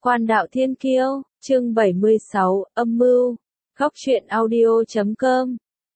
Quan đạo thiên kiêu, chương 76, âm mưu. Góc truyện audio.com.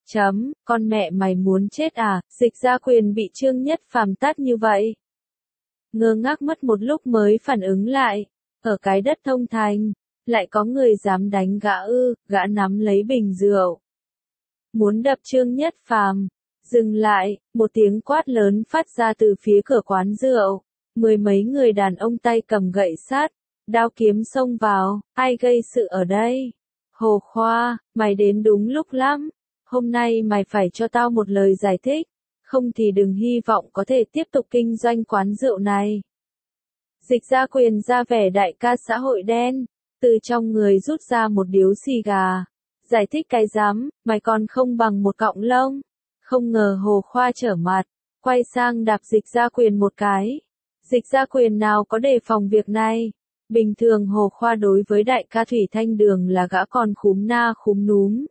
Con mẹ mày muốn chết à, Dịch Gia Quyền bị Trương Nhất Phàm tát như vậy. Ngơ ngác mất một lúc mới phản ứng lại, ở cái đất thông thành, lại có người dám đánh gã ư, gã nắm lấy bình rượu. Muốn đập Trương Nhất Phàm, dừng lại, một tiếng quát lớn phát ra từ phía cửa quán rượu, mười mấy người đàn ông tay cầm gậy sắt, đao kiếm xông vào, ai gây sự ở đây? Hồ Khoa, mày đến đúng lúc lắm, hôm nay mày phải cho tao một lời giải thích, không thì đừng hy vọng có thể tiếp tục kinh doanh quán rượu này. Dịch Gia Quyền ra vẻ đại ca xã hội đen, từ trong người rút ra một điếu xì gà, giải thích cái rắm, mày còn không bằng một cọng lông. Không ngờ Hồ Khoa trở mặt, quay sang đạp Dịch Gia Quyền một cái. Dịch Gia Quyền nào có đề phòng việc này. Bình thường Hồ Khoa đối với đại ca Thủy Thanh Đường là gã còn khúm na khúm núm.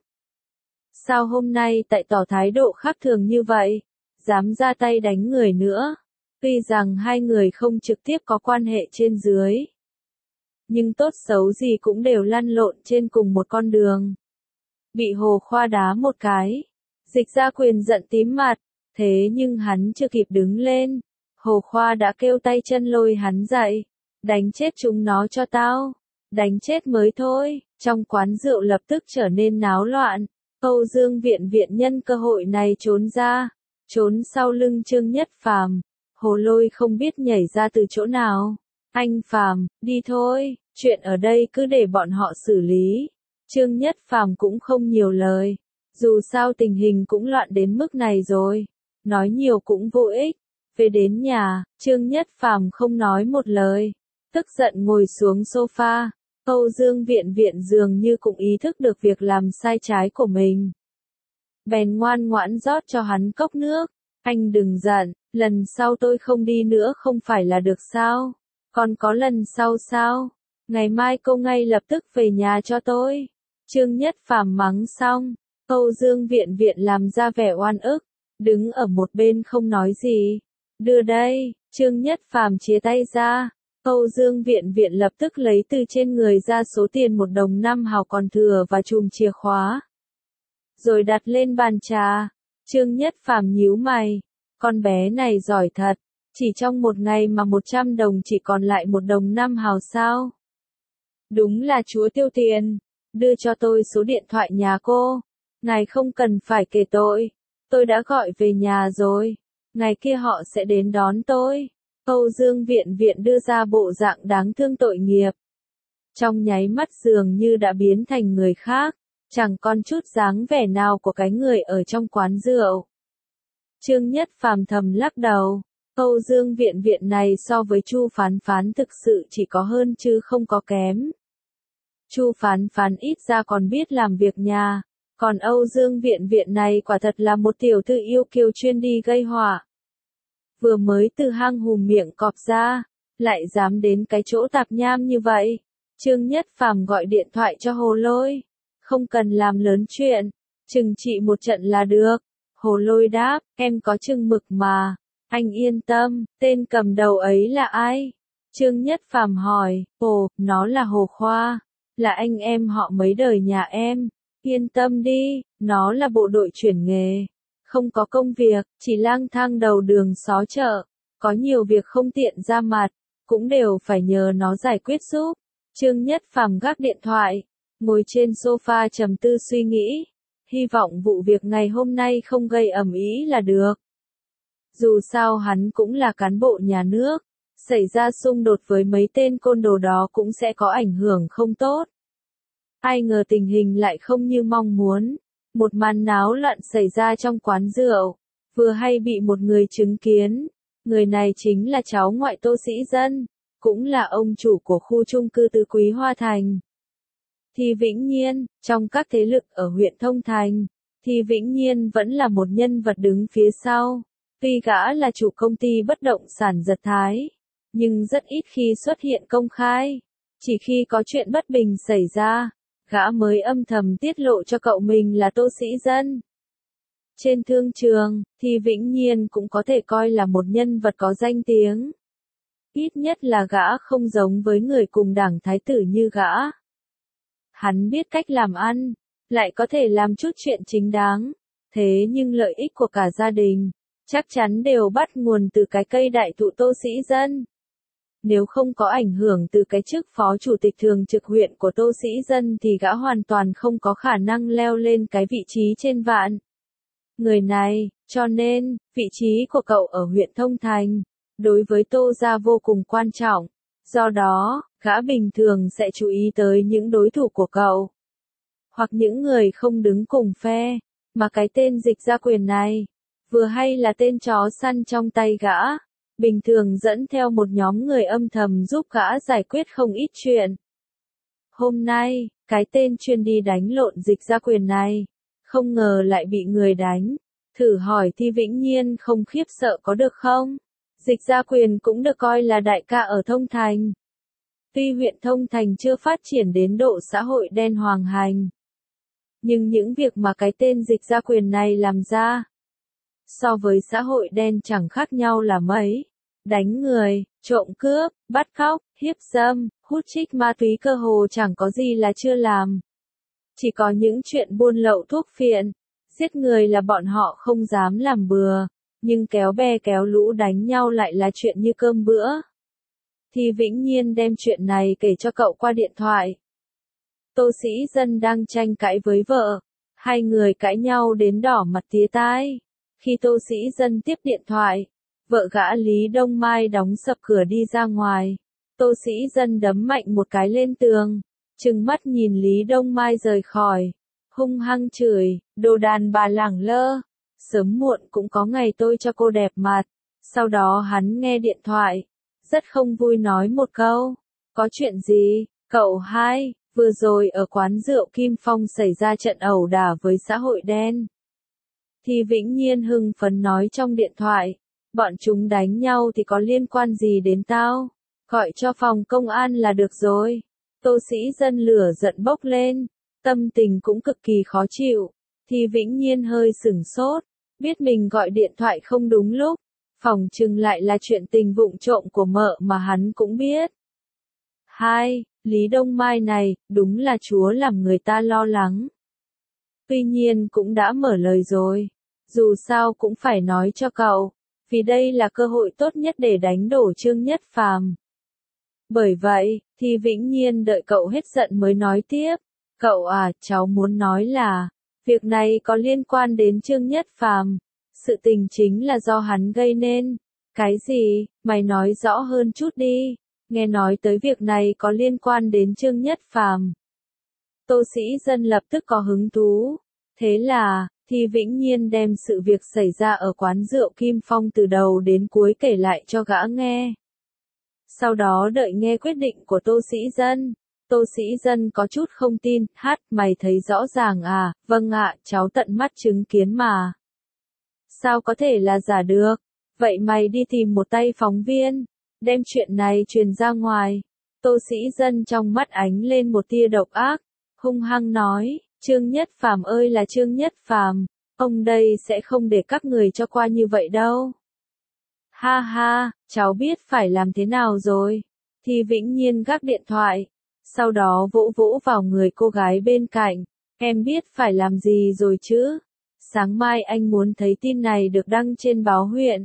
Sao hôm nay tại tỏ thái độ khác thường như vậy, dám ra tay đánh người nữa. Tuy rằng hai người không trực tiếp có quan hệ trên dưới, nhưng tốt xấu gì cũng đều lăn lộn trên cùng một con đường. Bị Hồ Khoa đá một cái, Dịch Gia Quyền giận tím mặt, thế nhưng hắn chưa kịp đứng lên, Hồ Khoa đã kêu tay chân lôi hắn dậy. Đánh chết chúng nó cho tao, đánh chết mới thôi. Trong quán rượu lập tức trở nên náo loạn. Âu Dương Viện nhân cơ hội này trốn ra, trốn sau lưng Trương Nhất Phàm. Hồ Lôi không biết nhảy ra từ chỗ nào. Anh Phàm, đi thôi, chuyện ở đây cứ để bọn họ xử lý. Trương Nhất Phàm cũng không nhiều lời, dù sao tình hình cũng loạn đến mức này rồi, nói nhiều cũng vô ích. Về đến nhà, Trương Nhất Phàm không nói một lời, tức giận ngồi xuống sofa. Âu Dương Viện dường như cũng ý thức được việc làm sai trái của mình, bèn ngoan ngoãn rót cho hắn cốc nước. Anh đừng giận, lần sau tôi không đi nữa không phải là được sao? Còn có lần sau sao? Ngày mai cô ngay lập tức về nhà cho tôi. Trương Nhất Phàm mắng xong, Âu Dương Viện làm ra vẻ oan ức, đứng ở một bên không nói gì. Đưa đây, Trương Nhất Phàm chia tay ra. Âu Dương Viện lập tức lấy từ trên người ra số tiền 1 đồng 5 hào còn thừa và chùm chìa khóa, rồi đặt lên bàn trà. Trương Nhất Phàm nhíu mày, con bé này giỏi thật, chỉ trong một ngày mà 100 đồng chỉ còn lại 1 đồng 5 hào sao? Đúng là chúa tiêu tiền. Đưa cho tôi số điện thoại nhà cô. Ngài không cần phải kể tôi đã gọi về nhà rồi. Ngày kia họ sẽ đến đón tôi. Âu Dương Viện đưa ra bộ dạng đáng thương tội nghiệp. Trong nháy mắt dường như đã biến thành người khác, chẳng còn chút dáng vẻ nào của cái người ở trong quán rượu. Trương Nhất Phàm thầm lắc đầu, Âu Dương Viện này so với Chu Phán Phán thực sự chỉ có hơn chứ không có kém. Chu Phán Phán ít ra còn biết làm việc nhà, còn Âu Dương Viện này quả thật là một tiểu thư yêu kiều chuyên đi gây họa. Vừa mới từ hang hùm miệng cọp ra, lại dám đến cái chỗ tạp nham như vậy. Trương Nhất Phàm gọi điện thoại cho Hồ Lôi. Không cần làm lớn chuyện, trừng trị một trận là được. Hồ Lôi đáp, em có chừng mực mà. Anh yên tâm, tên cầm đầu ấy là ai? Trương Nhất Phàm hỏi, ồ, nó là Hồ Khoa, là anh em họ mấy đời nhà em. Yên tâm đi, nó là bộ đội chuyển nghề. Không có công việc, chỉ lang thang đầu đường xó chợ, có nhiều việc không tiện ra mặt, cũng đều phải nhờ nó giải quyết giúp. Trương Nhất Phàm gác điện thoại, ngồi trên sofa trầm tư suy nghĩ, hy vọng vụ việc ngày hôm nay không gây ầm ĩ là được. Dù sao hắn cũng là cán bộ nhà nước, xảy ra xung đột với mấy tên côn đồ đó cũng sẽ có ảnh hưởng không tốt. Ai ngờ tình hình lại không như mong muốn. Một màn náo loạn xảy ra trong quán rượu, vừa hay bị một người chứng kiến. Người này chính là cháu ngoại Tô Sĩ Dân, cũng là ông chủ của khu chung cư Tứ Quý Hoa Thành. Thì Vĩnh Nhiên, trong các thế lực ở huyện Thông Thành, thì Vĩnh Nhiên vẫn là một nhân vật đứng phía sau. Tuy gã là chủ công ty bất động sản Giật Thái, nhưng rất ít khi xuất hiện công khai. Chỉ khi có chuyện bất bình xảy ra, gã mới âm thầm tiết lộ cho cậu mình là Tô Sĩ Dân. Trên thương trường, thì Vĩnh Nhiên cũng có thể coi là một nhân vật có danh tiếng. Ít nhất là gã không giống với người cùng đảng thái tử như gã. Hắn biết cách làm ăn, lại có thể làm chút chuyện chính đáng. Thế nhưng lợi ích của cả gia đình, chắc chắn đều bắt nguồn từ cái cây đại thụ Tô Sĩ Dân. Nếu không có ảnh hưởng từ cái chức phó chủ tịch thường trực huyện của Tô Sĩ Dân thì gã hoàn toàn không có khả năng leo lên cái vị trí trên vạn người này, cho nên, vị trí của cậu ở huyện Thông Thành, đối với Tô gia vô cùng quan trọng. Do đó, gã bình thường sẽ chú ý tới những đối thủ của cậu, hoặc những người không đứng cùng phe, mà cái tên Dịch Gia Quyền này, vừa hay là tên chó săn trong tay gã, bình thường dẫn theo một nhóm người âm thầm giúp gã giải quyết không ít chuyện. Hôm nay, cái tên chuyên đi đánh lộn Dịch Gia Quyền này, không ngờ lại bị người đánh. Thử hỏi Thi Vĩnh Nhiên không khiếp sợ có được không? Dịch Gia Quyền cũng được coi là đại ca ở Thông Thành. Tuy huyện Thông Thành chưa phát triển đến độ xã hội đen hoàng hành, nhưng những việc mà cái tên Dịch Gia Quyền này làm ra, so với xã hội đen chẳng khác nhau là mấy. Đánh người, trộm cướp, bắt cóc, hiếp dâm, hút chích ma túy cơ hồ chẳng có gì là chưa làm. Chỉ có những chuyện buôn lậu thuốc phiện, giết người là bọn họ không dám làm bừa, nhưng kéo bè kéo lũ đánh nhau lại là chuyện như cơm bữa. Thì Vĩnh Nhiên đem chuyện này kể cho cậu qua điện thoại. Tô Sĩ Dân đang tranh cãi với vợ, hai người cãi nhau đến đỏ mặt tía tai. Khi Tô Sĩ Dân tiếp điện thoại, vợ gã Lý Đông Mai đóng sập cửa đi ra ngoài. Tô Sĩ Dân đấm mạnh một cái lên tường, trừng mắt nhìn Lý Đông Mai rời khỏi, hung hăng chửi, đồ đàn bà lẳng lơ, sớm muộn cũng có ngày tôi cho cô đẹp mặt. Sau đó hắn nghe điện thoại, rất không vui nói một câu, có chuyện gì, cậu hai, vừa rồi ở quán rượu Kim Phong xảy ra trận ẩu đả với xã hội đen. Thì Vĩnh Nhiên hưng phấn nói trong điện thoại, bọn chúng đánh nhau thì có liên quan gì đến tao, gọi cho phòng công an là được rồi. Tô Sĩ Dân lửa giận bốc lên, tâm tình cũng cực kỳ khó chịu. Thì Vĩnh Nhiên hơi sửng sốt, biết mình gọi điện thoại không đúng lúc, phỏng chừng lại là chuyện tình vụng trộm của mợ mà hắn cũng biết. Lý Đông Mai này, đúng là chúa làm người ta lo lắng. Tuy nhiên cũng đã mở lời rồi, dù sao cũng phải nói cho cậu, vì đây là cơ hội tốt nhất để đánh đổ Trương Nhất Phàm. Bởi vậy, thì Vĩnh Nhiên đợi cậu hết giận mới nói tiếp, cậu à, cháu muốn nói là, việc này có liên quan đến Trương Nhất Phàm, sự tình chính là do hắn gây nên. Cái gì, mày nói rõ hơn chút đi, nghe nói tới việc này có liên quan đến Trương Nhất Phàm. Tô Sĩ Dân lập tức có hứng thú, thế là, thì Vĩnh Nhiên đem sự việc xảy ra ở quán rượu Kim Phong từ đầu đến cuối kể lại cho gã nghe. Sau đó đợi nghe quyết định của Tô Sĩ Dân. Tô Sĩ Dân có chút không tin, mày thấy rõ ràng à, vâng ạ, cháu tận mắt chứng kiến mà. Sao có thể là giả được, vậy mày đi tìm một tay phóng viên, đem chuyện này truyền ra ngoài. Tô Sĩ Dân trong mắt ánh lên một tia độc ác, hung hăng nói, Trương Nhất Phàm ơi là Trương Nhất Phàm, ông đây sẽ không để các người cho qua như vậy đâu. Ha ha, cháu biết phải làm thế nào rồi. Thì Vĩnh Nhiên gác điện thoại, sau đó vỗ vỗ vào người cô gái bên cạnh, em biết phải làm gì rồi chứ. Sáng mai anh muốn thấy tin này được đăng trên báo huyện.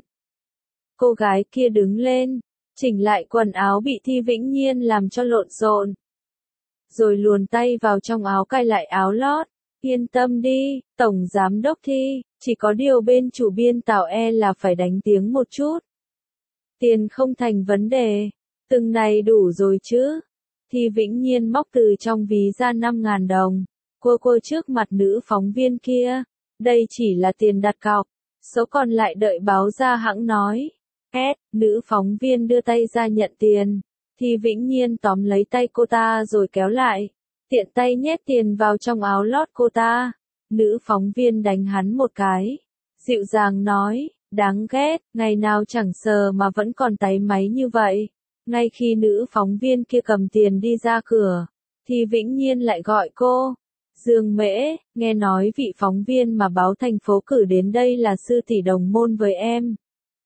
Cô gái kia đứng lên, chỉnh lại quần áo bị Thi Vĩnh Nhiên làm cho lộn xộn, rồi luồn tay vào trong áo cài lại áo lót. Yên tâm đi, Tổng Giám Đốc Thi, chỉ có điều bên chủ biên Tào là phải đánh tiếng một chút. Tiền không thành vấn đề, từng này đủ rồi chứ. Thi Vĩnh Nhiên móc từ trong ví ra 5.000 đồng, cô trước mặt nữ phóng viên kia. Đây chỉ là tiền đặt cọc, số còn lại đợi báo ra hãng nói. Nữ phóng viên đưa tay ra nhận tiền, thì Vĩnh Nhiên tóm lấy tay cô ta rồi kéo lại, tiện tay nhét tiền vào trong áo lót cô ta. Nữ phóng viên đánh hắn một cái, dịu dàng nói, đáng ghét, ngày nào chẳng sờ mà vẫn còn táy máy như vậy. Ngay khi nữ phóng viên kia cầm tiền đi ra cửa, thì Vĩnh Nhiên lại gọi cô. Dương Mễ, nghe nói vị phóng viên mà báo thành phố cử đến đây là sư tỷ đồng môn với em.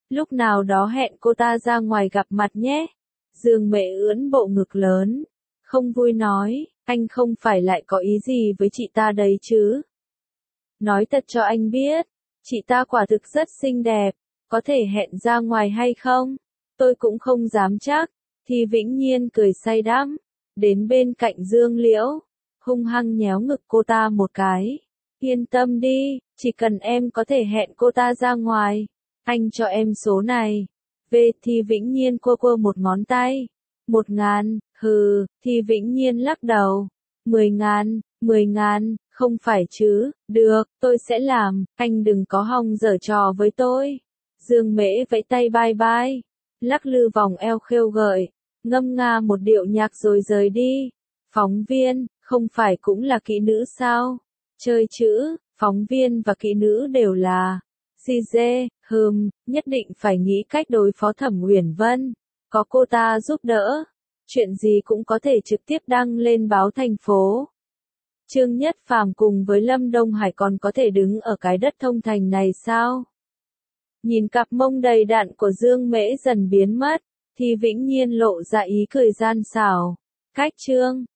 Lúc nào đó hẹn cô ta ra ngoài gặp mặt nhé. Dương Mễ ưỡn bộ ngực lớn. Không vui nói, anh không phải lại có ý gì với chị ta đấy chứ. Nói thật cho anh biết, chị ta quả thực rất xinh đẹp, có thể hẹn ra ngoài hay không? Tôi cũng không dám chắc. Thì Vĩnh Nhiên cười say đắm, đến bên cạnh Dương Liễu, hung hăng nhéo ngực cô ta một cái. Yên tâm đi, chỉ cần em có thể hẹn cô ta ra ngoài, anh cho em số này. Về thì Vĩnh Nhiên quơ quơ một ngón tay. 1.000, hừ, thì Vĩnh Nhiên lắc đầu. 10.000, 10.000, không phải chứ, được, tôi sẽ làm, anh đừng có hòng giở trò với tôi. Dương Mễ vẫy tay bye bye, lắc lư vòng eo khêu gợi, ngâm nga một điệu nhạc rồi rời đi. Phóng viên, không phải cũng là kỹ nữ sao? Chơi chữ, phóng viên và kỹ nữ đều là. Gigi, nhất định phải nghĩ cách đối phó Thẩm Uyển Vân. Có cô ta giúp đỡ, chuyện gì cũng có thể trực tiếp đăng lên báo thành phố. Trương Nhất Phàm cùng với Lâm Đông Hải còn có thể đứng ở cái đất thông thành này sao? Nhìn cặp mông đầy đặn của Dương Mễ dần biến mất, thì Vĩnh Nhiên lộ ra ý cười gian xảo. Cách chương